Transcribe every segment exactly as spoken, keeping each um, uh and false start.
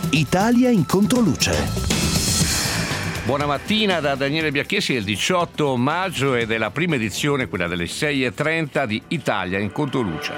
Italia in controluce. Buona mattina da Daniele Biacchesi, è il diciotto maggio ed è la prima edizione, quella delle sei e trenta di Italia in controluce.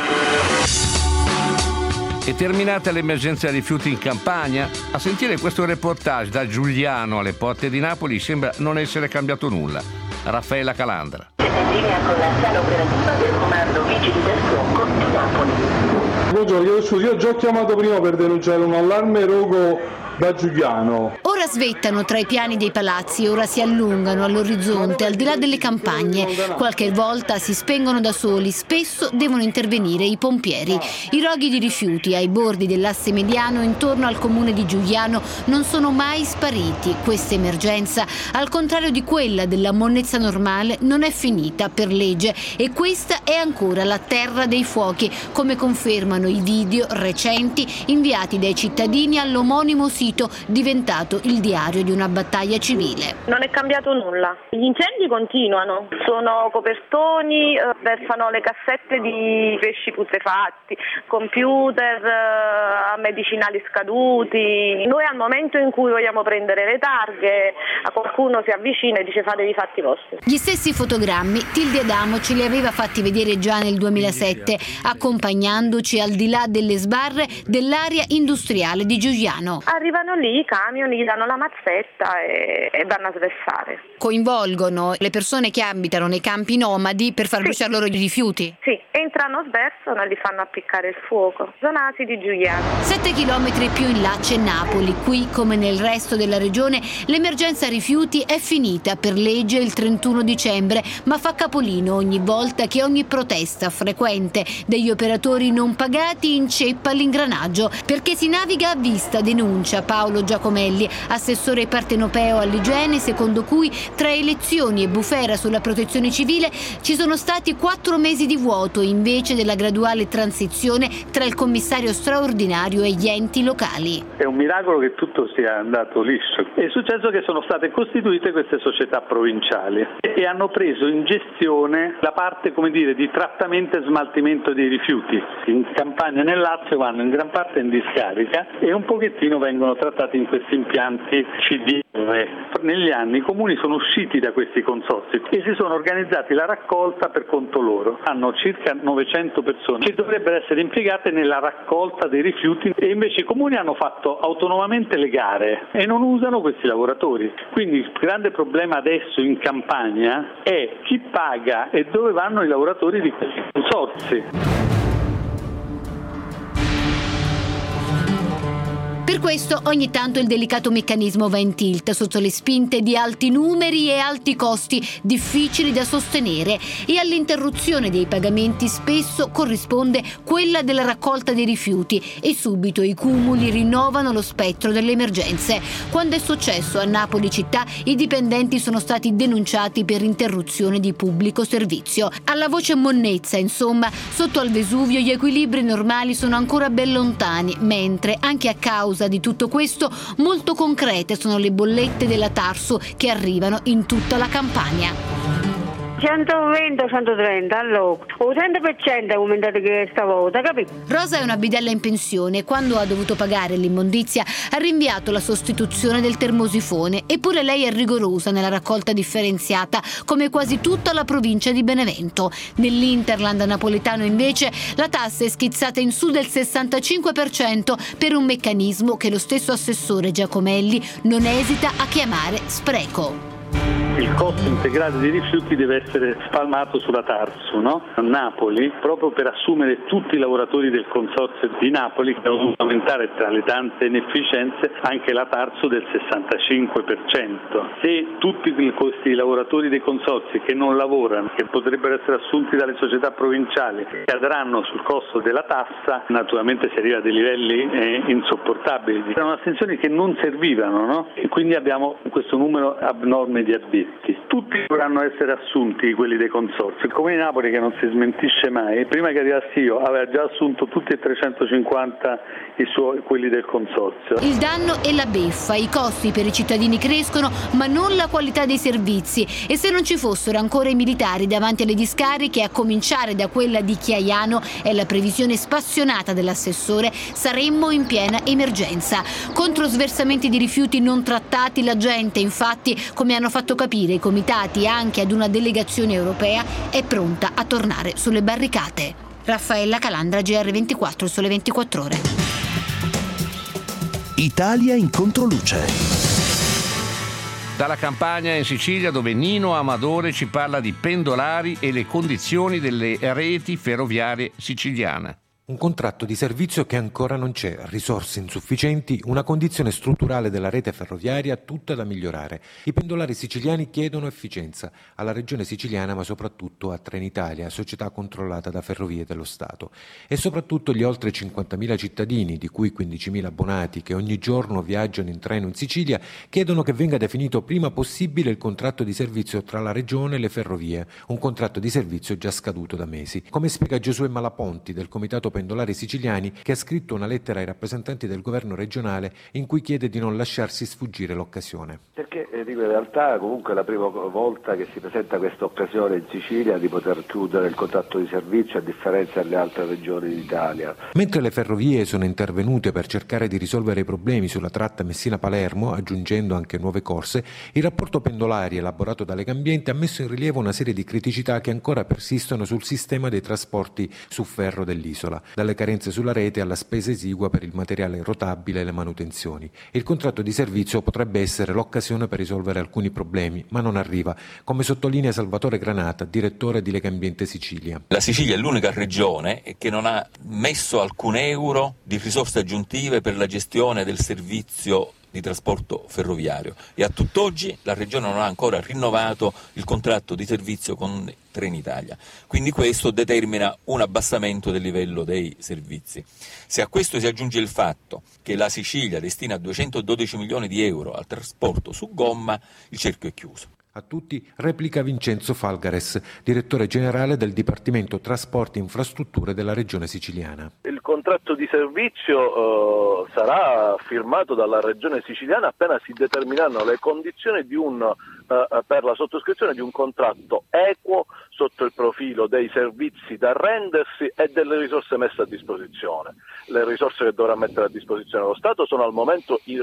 È terminata l'emergenza rifiuti in Campania? A sentire questo reportage da Giugliano alle porte di Napoli sembra non essere cambiato nulla. Raffaella Calandra. Siete in linea con la sala operativa del comando Vigili del Fuoco di Napoli. Buongiorno, io, scusi, io ho già chiamato prima per denunciare un allarme rogo da Giuliano. Ora svettano tra i piani dei palazzi, ora si allungano all'orizzonte, al di là delle campagne. Qualche volta si spengono da soli, spesso devono intervenire i pompieri. I roghi di rifiuti ai bordi dell'asse mediano intorno al comune di Giuliano non sono mai spariti. Questa emergenza, al contrario di quella della monnezza normale, non è finita per legge e questa è ancora la terra dei fuochi, come confermano i video recenti inviati dai cittadini all'omonimo sito diventato il diario di una battaglia civile. Non è cambiato nulla. Gli incendi continuano, sono copertoni, eh, versano le cassette di pesci putrefatti, computer, eh, medicinali scaduti. Noi al momento in cui vogliamo prendere le targhe, a qualcuno si avvicina e dice fatevi i fatti vostri. Gli stessi fotogrammi Tilde Adamo ce li aveva fatti vedere già nel duemilasette, accompagnandoci al di là delle sbarre dell'area industriale di Giuliano. Arrivano lì i camion, gli danno la mazzetta e, e vanno a sversare. Coinvolgono le persone che abitano nei campi nomadi per far Sì. bruciare loro i rifiuti? Sì, entrano, sversano e li fanno appiccare il fuoco. Zonati di Giuliano. Sette chilometri più in là c'è Napoli. Qui, come nel resto della regione, l'emergenza rifiuti è finita per legge il trentuno dicembre, ma fa capolino ogni volta che ogni protesta frequente degli operatori non pagati inceppa l'ingranaggio, perché si naviga a vista, denuncia Paolo Giacomelli, assessore partenopeo all'igiene, secondo cui tra elezioni e bufera sulla protezione civile ci sono stati quattro mesi di vuoto invece della graduale transizione tra il commissario straordinario e gli enti locali. È un miracolo che tutto sia andato liscio. È successo che sono state costituite queste società provinciali e hanno preso in gestione la parte, come dire, di trattamento e smaltimento dei rifiuti. In Campania e nel Lazio vanno in gran parte in discarica e un pochettino vengono trattati in questi impianti C D R. Negli anni i comuni sono usciti da questi consorzi e si sono organizzati la raccolta per conto loro. Hanno circa novecento persone che dovrebbero essere impiegate nella raccolta dei rifiuti e invece i comuni hanno fatto autonomamente le gare e non usano questi lavoratori. Quindi il grande problema adesso in Campania è chi paga e dove vanno i lavoratori di questi consorzi. Per questo ogni tanto il delicato meccanismo va in tilt sotto le spinte di alti numeri e alti costi difficili da sostenere, e all'interruzione dei pagamenti spesso corrisponde quella della raccolta dei rifiuti e subito i cumuli rinnovano lo spettro delle emergenze. Quando è successo a Napoli città, i dipendenti sono stati denunciati per interruzione di pubblico servizio. Alla voce monnezza, insomma, sotto al Vesuvio gli equilibri normali sono ancora ben lontani, mentre anche a causa di tutto questo molto concrete sono le bollette della Tarso che arrivano in tutta la Campania. centoventi centotrenta allora, o cento per cento è aumentato che stavolta, capito? Rosa è una bidella in pensione e quando ha dovuto pagare l'immondizia ha rinviato la sostituzione del termosifone, eppure lei è rigorosa nella raccolta differenziata come quasi tutta la provincia di Benevento. Nell'Interland napoletano invece la tassa è schizzata in su del sessantacinque per cento per un meccanismo che lo stesso assessore Giacomelli non esita a chiamare spreco. Il costo integrale dei rifiuti deve essere spalmato sulla Tarso, no? A Napoli, proprio per assumere tutti i lavoratori del consorzio di Napoli, che devono aumentare tra le tante inefficienze anche la Tarso del sessantacinque per cento. Se tutti questi lavoratori dei consorzi che non lavorano, che potrebbero essere assunti dalle società provinciali, cadranno sul costo della tassa, naturalmente si arriva a dei livelli eh, insopportabili. Erano assunzioni che non servivano, no? E quindi abbiamo questo numero abnorme di addetti. biglietti. Tutti dovranno essere assunti, quelli dei consorzi. Il Comune di Napoli, che non si smentisce mai, prima che arrivassi io aveva già assunto tutti e trecentocinquanta i suoi, quelli del consorzio. Il danno è la beffa, i costi per i cittadini crescono, ma non la qualità dei servizi. E se non ci fossero ancora i militari davanti alle discariche, a cominciare da quella di Chiaiano, è la previsione spassionata dell'assessore, saremmo in piena emergenza. Contro sversamenti di rifiuti non trattati, la gente, infatti, come hanno fatto capire i comitati anche ad una delegazione europea, è pronta a tornare sulle barricate. Raffaella Calandra, G R ventiquattro, Sole ventiquattro Ore. Italia in controluce. Dalla Campania in Sicilia, dove Nino Amadore ci parla di pendolari e le condizioni delle reti ferroviarie siciliane. Un contratto di servizio che ancora non c'è, risorse insufficienti, una condizione strutturale della rete ferroviaria tutta da migliorare. I pendolari siciliani chiedono efficienza alla regione siciliana, ma soprattutto a Trenitalia, società controllata da Ferrovie dello Stato. E soprattutto gli oltre cinquantamila cittadini, di cui quindicimila abbonati, che ogni giorno viaggiano in treno in Sicilia, chiedono che venga definito prima possibile il contratto di servizio tra la regione e le ferrovie, un contratto di servizio già scaduto da mesi. Come spiega Giosuè Malaponti del Comitato Pendolari Siciliani, che ha scritto una lettera ai rappresentanti del governo regionale in cui chiede di non lasciarsi sfuggire l'occasione. Perché eh, dico, in realtà comunque è la prima volta che si presenta questa occasione in Sicilia di poter chiudere il contratto di servizio, a differenza delle altre regioni d'Italia. Mentre le ferrovie sono intervenute per cercare di risolvere i problemi sulla tratta Messina-Palermo, aggiungendo anche nuove corse, il rapporto pendolari elaborato da Legambiente ha messo in rilievo una serie di criticità che ancora persistono sul sistema dei trasporti su ferro dell'isola, dalle carenze sulla rete alla spesa esigua per il materiale rotabile e le manutenzioni. Il contratto di servizio potrebbe essere l'occasione per risolvere alcuni problemi, ma non arriva, come sottolinea Salvatore Granata, direttore di Legambiente Sicilia. La Sicilia è l'unica regione che non ha messo alcun euro di risorse aggiuntive per la gestione del servizio di trasporto ferroviario e a tutt'oggi la regione non ha ancora rinnovato il contratto di servizio con Trenitalia, quindi questo determina un abbassamento del livello dei servizi. Se a questo si aggiunge il fatto che la Sicilia destina duecentododici milioni di euro al trasporto su gomma, il cerchio è chiuso. A tutti replica Vincenzo Falgares, direttore generale del Dipartimento Trasporti e Infrastrutture della Regione Siciliana. Il contratto di servizio eh, sarà firmato dalla Regione Siciliana appena si determineranno le condizioni di un, eh, per la sottoscrizione di un contratto equo sotto il profilo dei servizi da rendersi e delle risorse messe a disposizione. Le risorse che dovrà mettere a disposizione lo Stato sono al momento eh,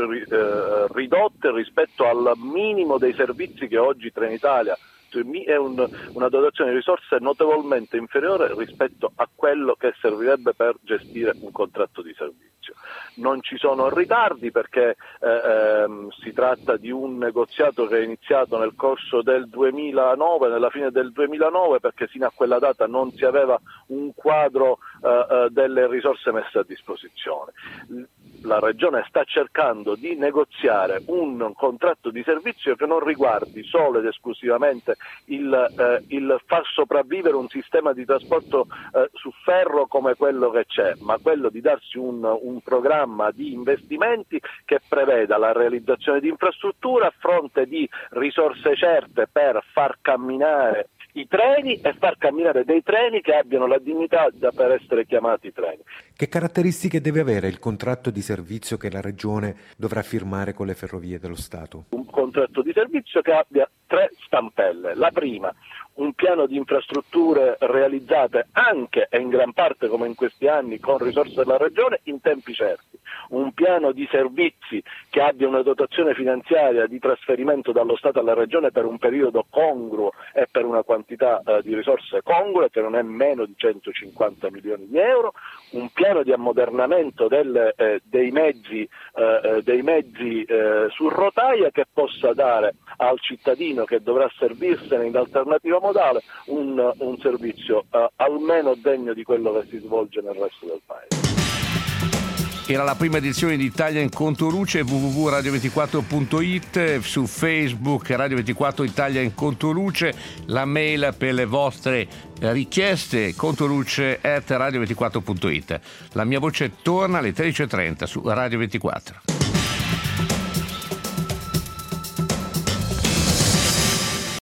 ridotte rispetto al minimo dei servizi che oggi Trenitalia è un, una dotazione di risorse notevolmente inferiore rispetto a quello che servirebbe per gestire un contratto di servizio. Non ci sono ritardi perché eh, ehm, si tratta di un negoziato che è iniziato nel corso del duemilanove, nella fine del duemilanove, perché fino a quella data non si aveva un quadro eh, eh, delle risorse messe a disposizione. La Regione sta cercando di negoziare un contratto di servizio che non riguardi solo ed esclusivamente il, eh, il far sopravvivere un sistema di trasporto eh, su ferro come quello che c'è, ma quello di darsi un, un programma di investimenti che preveda la realizzazione di infrastrutture a fronte di risorse certe per far camminare i treni e far camminare dei treni che abbiano la dignità da per essere chiamati treni. Che caratteristiche deve avere il contratto di servizio che la Regione dovrà firmare con le Ferrovie dello Stato? Un contratto di servizio che abbia tre stampelle. La prima, un piano di infrastrutture realizzate anche e in gran parte come in questi anni con risorse della Regione in tempi certi. Un piano di servizi che abbia una dotazione finanziaria di trasferimento dallo Stato alla Regione per un periodo congruo e per una quantità eh, di risorse congrue che non è meno di centocinquanta milioni di euro, un piano di ammodernamento delle, eh, dei mezzi, eh, dei mezzi eh, su rotaia che possa dare al cittadino che dovrà servirsene in alternativa modale un, un servizio eh, almeno degno di quello che si svolge nel resto del Paese. Era la prima edizione di Italia in Controluce, w w w punto radio ventiquattro punto it, su Facebook Radio ventiquattro Italia in Controluce, la mail per le vostre richieste controluce chiocciola radio ventiquattro punto it. La mia voce torna alle tredici e trenta su Radio ventiquattro.